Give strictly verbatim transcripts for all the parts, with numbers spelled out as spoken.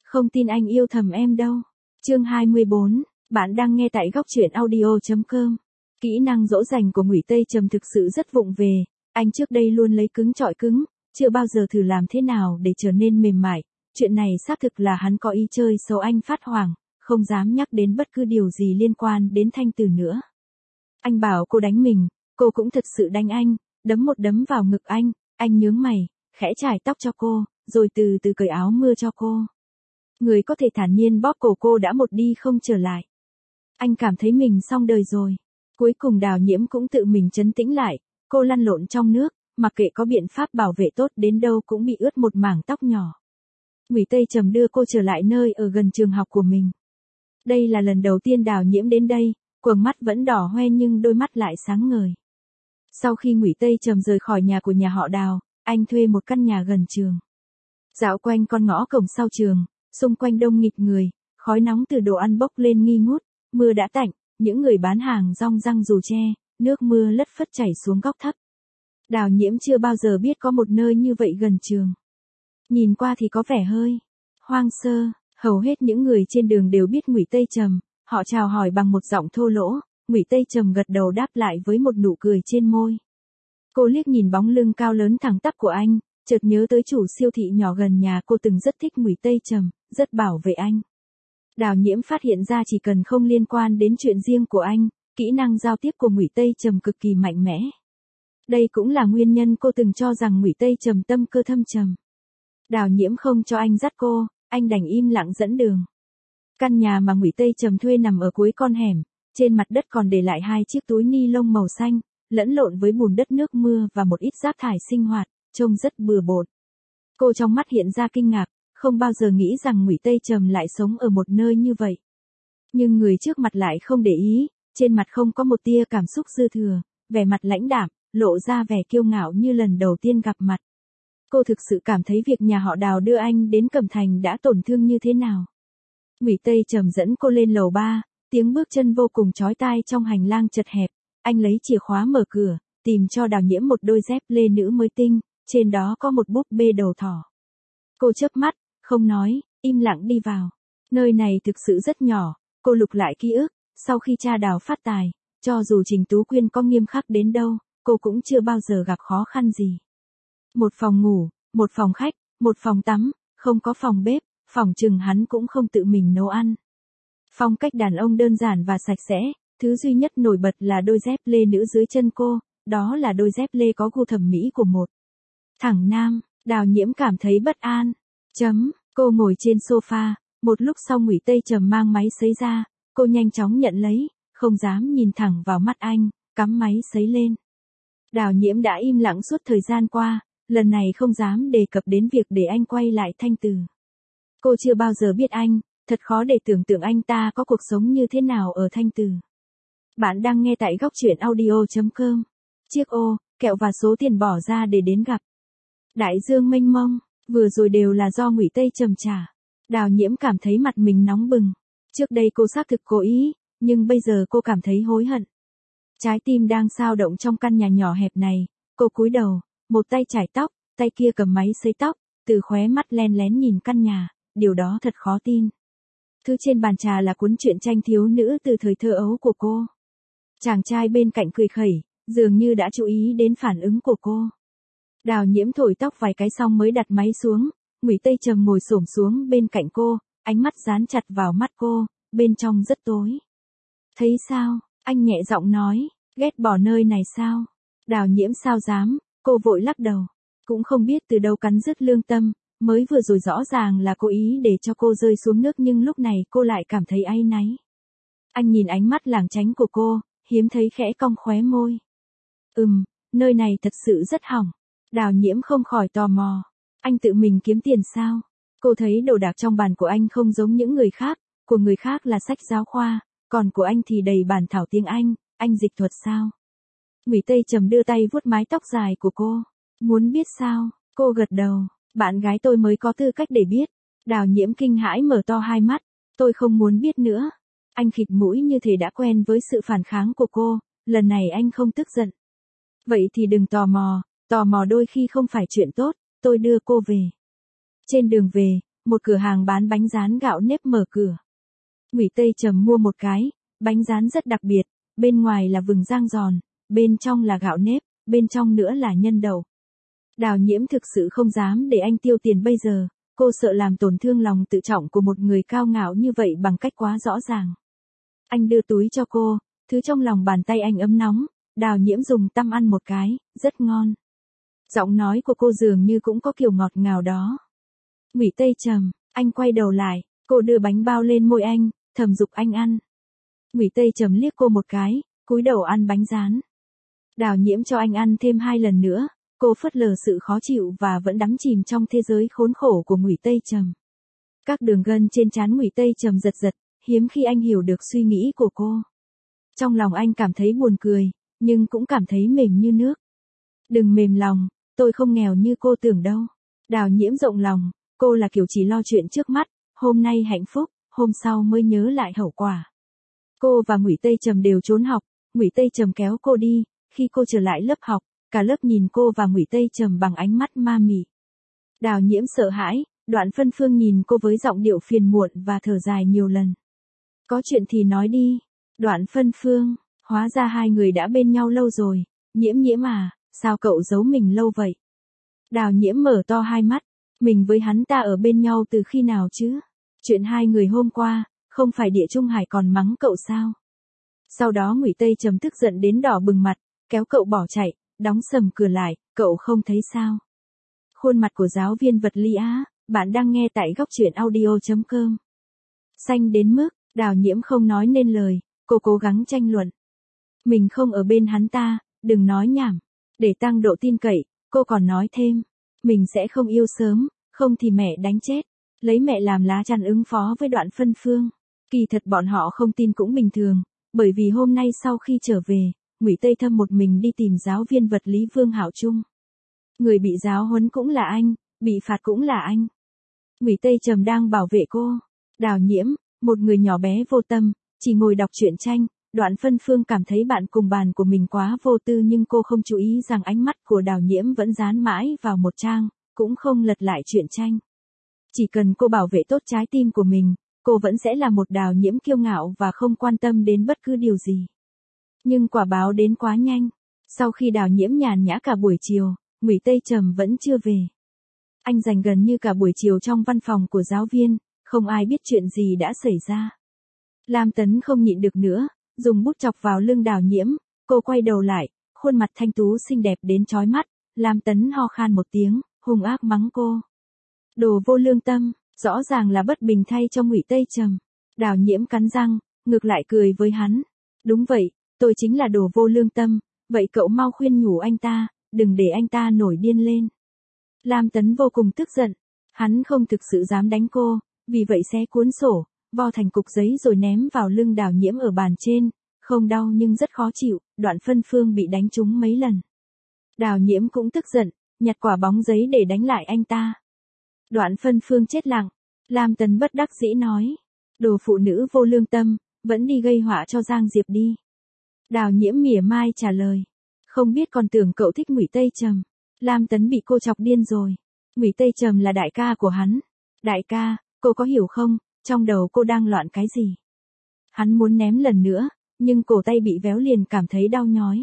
Không tin anh yêu thầm em đâu. Chương hai mươi bốn, bạn đang nghe tại góc truyện audio chấm com. Kỹ năng dỗ dành của Ngụy Tây Trầm thực sự rất vụng về, anh trước đây luôn lấy cứng chọi cứng, chưa bao giờ thử làm thế nào để trở nên mềm mại, chuyện này xác thực là hắn có ý chơi xấu anh phát hoảng, không dám nhắc đến bất cứ điều gì liên quan đến Thanh Từ nữa. Anh bảo cô đánh mình, cô cũng thật sự đánh anh, đấm một đấm vào ngực anh, anh nhướng mày, khẽ chải tóc cho cô, rồi từ từ cởi áo mưa cho cô. Người có thể thản nhiên bóp cổ cô đã một đi không trở lại. Anh cảm thấy mình xong đời rồi. Cuối cùng Đào Nhiễm cũng tự mình trấn tĩnh lại, cô lăn lộn trong nước, mặc kệ có biện pháp bảo vệ tốt đến đâu cũng bị ướt một mảng tóc nhỏ. Ngụy Tây Trầm đưa cô trở lại nơi ở gần trường học của mình. Đây là lần đầu tiên Đào Nhiễm đến đây, quầng mắt vẫn đỏ hoe nhưng đôi mắt lại sáng ngời. Sau khi Ngụy Tây Trầm rời khỏi nhà của nhà họ Đào, anh thuê một căn nhà gần trường. Dạo quanh con ngõ cổng sau trường, xung quanh đông nghịt người, khói nóng từ đồ ăn bốc lên nghi ngút, mưa đã tạnh, những người bán hàng rong răng dù che, nước mưa lất phất chảy xuống góc thấp. Đào Nhiễm chưa bao giờ biết có một nơi như vậy gần trường. Nhìn qua thì có vẻ hơi hoang sơ, hầu hết những người trên đường đều biết Ngụy Tây Trầm, họ chào hỏi bằng một giọng thô lỗ, Ngụy Tây Trầm gật đầu đáp lại với một nụ cười trên môi. Cô liếc nhìn bóng lưng cao lớn thẳng tắp của anh, chợt nhớ tới chủ siêu thị nhỏ gần nhà cô từng rất thích Ngụy Tây Trầm, rất bảo vệ anh. Đào Nhiễm phát hiện ra chỉ cần không liên quan đến chuyện riêng của anh, kỹ năng giao tiếp của Ngụy Tây Trầm cực kỳ mạnh mẽ. Đây cũng là nguyên nhân cô từng cho rằng Ngụy Tây Trầm tâm cơ thâm trầm. Đào Nhiễm không cho anh dắt cô, anh đành im lặng dẫn đường. Căn nhà mà Ngụy Tây Trầm thuê nằm ở cuối con hẻm, trên mặt đất còn để lại hai chiếc túi ni lông màu xanh, lẫn lộn với bùn đất nước mưa và một ít rác thải sinh hoạt, trông rất bừa bộn. Cô trong mắt hiện ra kinh ngạc, không bao giờ nghĩ rằng Ngụy Tây Trầm lại sống ở một nơi như vậy. Nhưng người trước mặt lại không để ý, trên mặt không có một tia cảm xúc dư thừa, vẻ mặt lãnh đạm, lộ ra vẻ kiêu ngạo như lần đầu tiên gặp mặt. Cô thực sự cảm thấy việc nhà họ Đào đưa anh đến Cẩm Thành đã tổn thương như thế nào. Ngụy Tây Trầm dẫn cô lên lầu ba, tiếng bước chân vô cùng chói tai trong hành lang chật hẹp, anh lấy chìa khóa mở cửa, tìm cho Đào Nhiễm một đôi dép lê nữ mới tinh, trên đó có một búp bê đầu thỏ. Cô chớp mắt, không nói, im lặng đi vào. Nơi này thực sự rất nhỏ, cô lục lại ký ức, sau khi cha Đào phát tài, cho dù Trình Tú Quyên có nghiêm khắc đến đâu, cô cũng chưa bao giờ gặp khó khăn gì. Một phòng ngủ, một phòng khách, một phòng tắm, không có phòng bếp, phòng chừng hắn cũng không tự mình nấu ăn. Phong cách đàn ông đơn giản và sạch sẽ, thứ duy nhất nổi bật là đôi dép lê nữ dưới chân cô, đó là đôi dép lê có gu thẩm mỹ của một thẳng nam. Đào Nhiễm cảm thấy bất an. Chấm, cô ngồi trên sofa, một lúc sau Ngụy Tây Trầm mang máy sấy ra, cô nhanh chóng nhận lấy, không dám nhìn thẳng vào mắt anh, cắm máy sấy lên. Đào Nhiễm đã im lặng suốt thời gian qua, lần này không dám đề cập đến việc để anh quay lại Thanh Từ. Cô chưa bao giờ biết anh, thật khó để tưởng tượng anh ta có cuộc sống như thế nào ở Thanh Từ. Bạn đang nghe tại góc truyện audio chấm com. Chiếc ô, kẹo và số tiền bỏ ra để đến gặp. Đại dương mênh mông, vừa rồi đều là do Ngụy Tây Trầm trả. Đào Nhiễm cảm thấy mặt mình nóng bừng. Trước đây cô xác thực cố ý, nhưng bây giờ cô cảm thấy hối hận. Trái tim đang xao động trong căn nhà nhỏ hẹp này, cô cúi đầu, một tay chải tóc, tay kia cầm máy sấy tóc, từ khóe mắt len lén nhìn căn nhà, điều đó thật khó tin. Thứ trên bàn trà là cuốn truyện tranh thiếu nữ từ thời thơ ấu của cô. Chàng trai bên cạnh cười khẩy, dường như đã chú ý đến phản ứng của cô. Đào Nhiễm thổi tóc vài cái xong mới đặt máy xuống, Ngụy Tây Trầm ngồi xổm xuống bên cạnh cô, ánh mắt dán chặt vào mắt cô, bên trong rất tối. Thấy sao, anh nhẹ giọng nói, ghét bỏ nơi này sao? Đào Nhiễm sao dám, cô vội lắc đầu, cũng không biết từ đâu cắn rứt lương tâm, mới vừa rồi rõ ràng là cố ý để cho cô rơi xuống nước nhưng lúc này cô lại cảm thấy áy náy. Anh nhìn ánh mắt lảng tránh của cô, hiếm thấy khẽ cong khóe môi. Ừm, nơi này thật sự rất hỏng. Đào Nhiễm không khỏi tò mò. Anh tự mình kiếm tiền sao? Cô thấy đồ đạc trong bàn của anh không giống những người khác, của người khác là sách giáo khoa, còn của anh thì đầy bản thảo tiếng Anh, anh dịch thuật sao? Ngụy Tây Trầm đưa tay vuốt mái tóc dài của cô. Muốn biết sao? Cô gật đầu. Bạn gái tôi mới có tư cách để biết. Đào Nhiễm kinh hãi mở to hai mắt. Tôi không muốn biết nữa. Anh khịt mũi như thể đã quen với sự phản kháng của cô, lần này anh không tức giận. Vậy thì đừng tò mò, tò mò đôi khi không phải chuyện tốt, tôi đưa cô về. Trên đường về, một cửa hàng bán bánh rán gạo nếp mở cửa. Ngụy Tây Trầm mua một cái, bánh rán rất đặc biệt, bên ngoài là vừng rang giòn, bên trong là gạo nếp, bên trong nữa là nhân đậu. Đào Nhiễm thực sự không dám để anh tiêu tiền bây giờ, cô sợ làm tổn thương lòng tự trọng của một người cao ngạo như vậy bằng cách quá rõ ràng. Anh đưa túi cho cô, thứ trong lòng bàn tay anh ấm nóng, Đào Nhiễm dùng tăm ăn một cái, rất ngon. Giọng nói của cô dường như cũng có kiểu ngọt ngào đó. Ngụy Tây Trầm, anh quay đầu lại, cô đưa bánh bao lên môi anh, thầm giục anh ăn. Ngụy Tây Trầm liếc cô một cái, cúi đầu ăn bánh rán. Đào Nhiễm cho anh ăn thêm hai lần nữa, cô phớt lờ sự khó chịu và vẫn đắm chìm trong thế giới khốn khổ của Ngụy Tây Trầm. Các đường gân trên trán Ngụy Tây Trầm giật giật, hiếm khi anh hiểu được suy nghĩ của cô. Trong lòng anh cảm thấy buồn cười, nhưng cũng cảm thấy mềm như nước. Đừng mềm lòng, tôi không nghèo như cô tưởng đâu. Đào Nhiễm rộng lòng, cô là kiểu chỉ lo chuyện trước mắt, hôm nay hạnh phúc, hôm sau mới nhớ lại hậu quả. Cô và Ngụy Tây Trầm đều trốn học, Ngụy Tây Trầm kéo cô đi, khi cô trở lại lớp học, cả lớp nhìn cô và Ngụy Tây Trầm bằng ánh mắt ma mị. Đào Nhiễm sợ hãi, Đoạn Phân Phương nhìn cô với giọng điệu phiền muộn và thở dài nhiều lần. Có chuyện thì nói đi. Đoạn Phân Phương, hóa ra hai người đã bên nhau lâu rồi. Nhiễm Nhiễm à, sao cậu giấu mình lâu vậy? Đào Nhiễm mở to hai mắt, mình với hắn ta ở bên nhau từ khi nào chứ? Chuyện hai người hôm qua, không phải Địa Trung Hải còn mắng cậu sao? Sau đó Ngụy Tây Trầm tức giận đến đỏ bừng mặt, kéo cậu bỏ chạy, đóng sầm cửa lại, cậu không thấy sao? Khuôn mặt của giáo viên vật lý Á, bạn đang nghe tại góc truyện audio chấm com. Xanh đến mức, Đào Nhiễm không nói nên lời, cô cố gắng tranh luận. Mình không ở bên hắn ta, đừng nói nhảm. Để tăng độ tin cậy, cô còn nói thêm. Mình sẽ không yêu sớm, không thì mẹ đánh chết. Lấy mẹ làm lá chắn ứng phó với Đoạn Phân Phương. Kỳ thật bọn họ không tin cũng bình thường, bởi vì hôm nay sau khi trở về, Ngụy Tây Thâm một mình đi tìm giáo viên vật lý Vương Hạo Trung. Người bị giáo huấn cũng là anh, bị phạt cũng là anh. Ngụy Tây Trầm đang bảo vệ cô. Đào Nhiễm, một người nhỏ bé vô tâm, chỉ ngồi đọc truyện tranh. Đoạn Phân Phương cảm thấy bạn cùng bàn của mình quá vô tư, nhưng cô không chú ý rằng ánh mắt của Đào Nhiễm vẫn dán mãi vào một trang, cũng không lật lại truyện tranh. Chỉ cần cô bảo vệ tốt trái tim của mình, cô vẫn sẽ là một Đào Nhiễm kiêu ngạo và không quan tâm đến bất cứ điều gì. Nhưng quả báo đến quá nhanh. Sau khi Đào Nhiễm nhàn nhã cả buổi chiều, Ngụy Tây Trầm vẫn chưa về. Anh dành gần như cả buổi chiều trong văn phòng của giáo viên, không ai biết chuyện gì đã xảy ra. Lam Tấn không nhịn được nữa, dùng bút chọc vào lưng Đào Nhiễm, cô quay đầu lại, khuôn mặt thanh tú xinh đẹp đến chói mắt. Lam Tấn ho khan một tiếng, hung ác mắng cô. Đồ vô lương tâm, rõ ràng là bất bình thay cho Ngụy Tây Trầm. Đào Nhiễm cắn răng, ngược lại cười với hắn. Đúng vậy, tôi chính là đồ vô lương tâm, vậy cậu mau khuyên nhủ anh ta, đừng để anh ta nổi điên lên. Lam Tấn vô cùng tức giận, hắn không thực sự dám đánh cô, vì vậy xé cuốn sổ, vo thành cục giấy rồi ném vào lưng Đào Nhiễm ở bàn trên, không đau nhưng rất khó chịu. Đoạn Phân Phương bị đánh trúng mấy lần. Đào Nhiễm cũng tức giận, nhặt quả bóng giấy để đánh lại anh ta. Đoạn Phân Phương chết lặng, Lam Tấn bất đắc dĩ nói, đồ phụ nữ vô lương tâm, vẫn đi gây họa cho Giang Diệp đi. Đào Nhiễm mỉa mai trả lời, không biết còn tưởng cậu thích Ngụy Tây Trầm. Lam Tấn bị cô chọc điên rồi. Ngụy Tây Trầm là đại ca của hắn. Đại ca, cô có hiểu không, trong đầu cô đang loạn cái gì? Hắn muốn ném lần nữa, nhưng cổ tay bị véo liền cảm thấy đau nhói.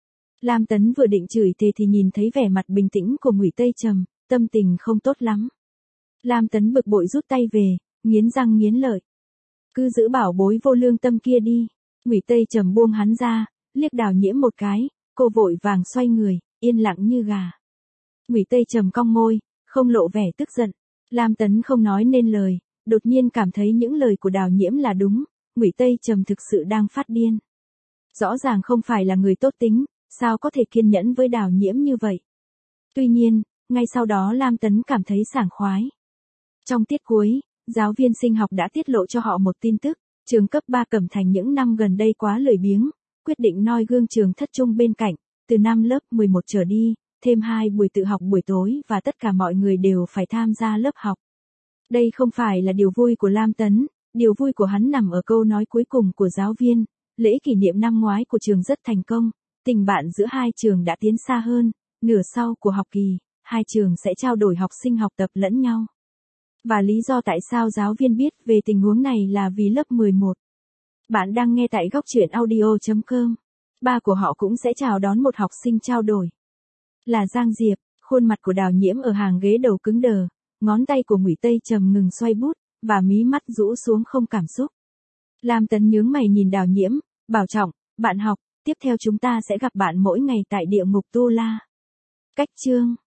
Lam Tấn vừa định chửi thề thì nhìn thấy vẻ mặt bình tĩnh của Ngụy Tây Trầm, tâm tình không tốt lắm. Lam Tấn bực bội rút tay về, nghiến răng nghiến lợi. Cứ giữ bảo bối vô lương tâm kia đi. Ngụy Tây Trầm buông hắn ra, liếc Đào Nhiễm một cái, cô vội vàng xoay người, yên lặng như gà. Ngụy Tây Trầm cong môi, không lộ vẻ tức giận. Lam Tấn không nói nên lời, đột nhiên cảm thấy những lời của Đào Nhiễm là đúng, Ngụy Tây Trầm thực sự đang phát điên. Rõ ràng không phải là người tốt tính, sao có thể kiên nhẫn với Đào Nhiễm như vậy. Tuy nhiên, ngay sau đó Lam Tấn cảm thấy sảng khoái. Trong tiết cuối, giáo viên sinh học đã tiết lộ cho họ một tin tức, trường cấp ba Cẩm Thành những năm gần đây quá lười biếng, quyết định noi gương trường thất trung bên cạnh, từ năm lớp mười một trở đi, thêm hai buổi tự học buổi tối và tất cả mọi người đều phải tham gia lớp học. Đây không phải là điều vui của Lam Tấn, điều vui của hắn nằm ở câu nói cuối cùng của giáo viên, lễ kỷ niệm năm ngoái của trường rất thành công, tình bạn giữa hai trường đã tiến xa hơn, nửa sau của học kỳ, hai trường sẽ trao đổi học sinh học tập lẫn nhau. Và lý do tại sao giáo viên biết về tình huống này là vì lớp mười một. Bạn đang nghe tại góc truyện audio chấm com. Ba của họ cũng sẽ chào đón một học sinh trao đổi. Là Giang Diệp, khuôn mặt của Đào Nhiễm ở hàng ghế đầu cứng đờ, ngón tay của Ngụy Tây Trầm ngừng xoay bút, và mí mắt rũ xuống không cảm xúc. Lam Tấn nhướng mày nhìn Đào Nhiễm, bảo trọng, bạn học, tiếp theo chúng ta sẽ gặp bạn mỗi ngày tại địa ngục Tu La. Cách chương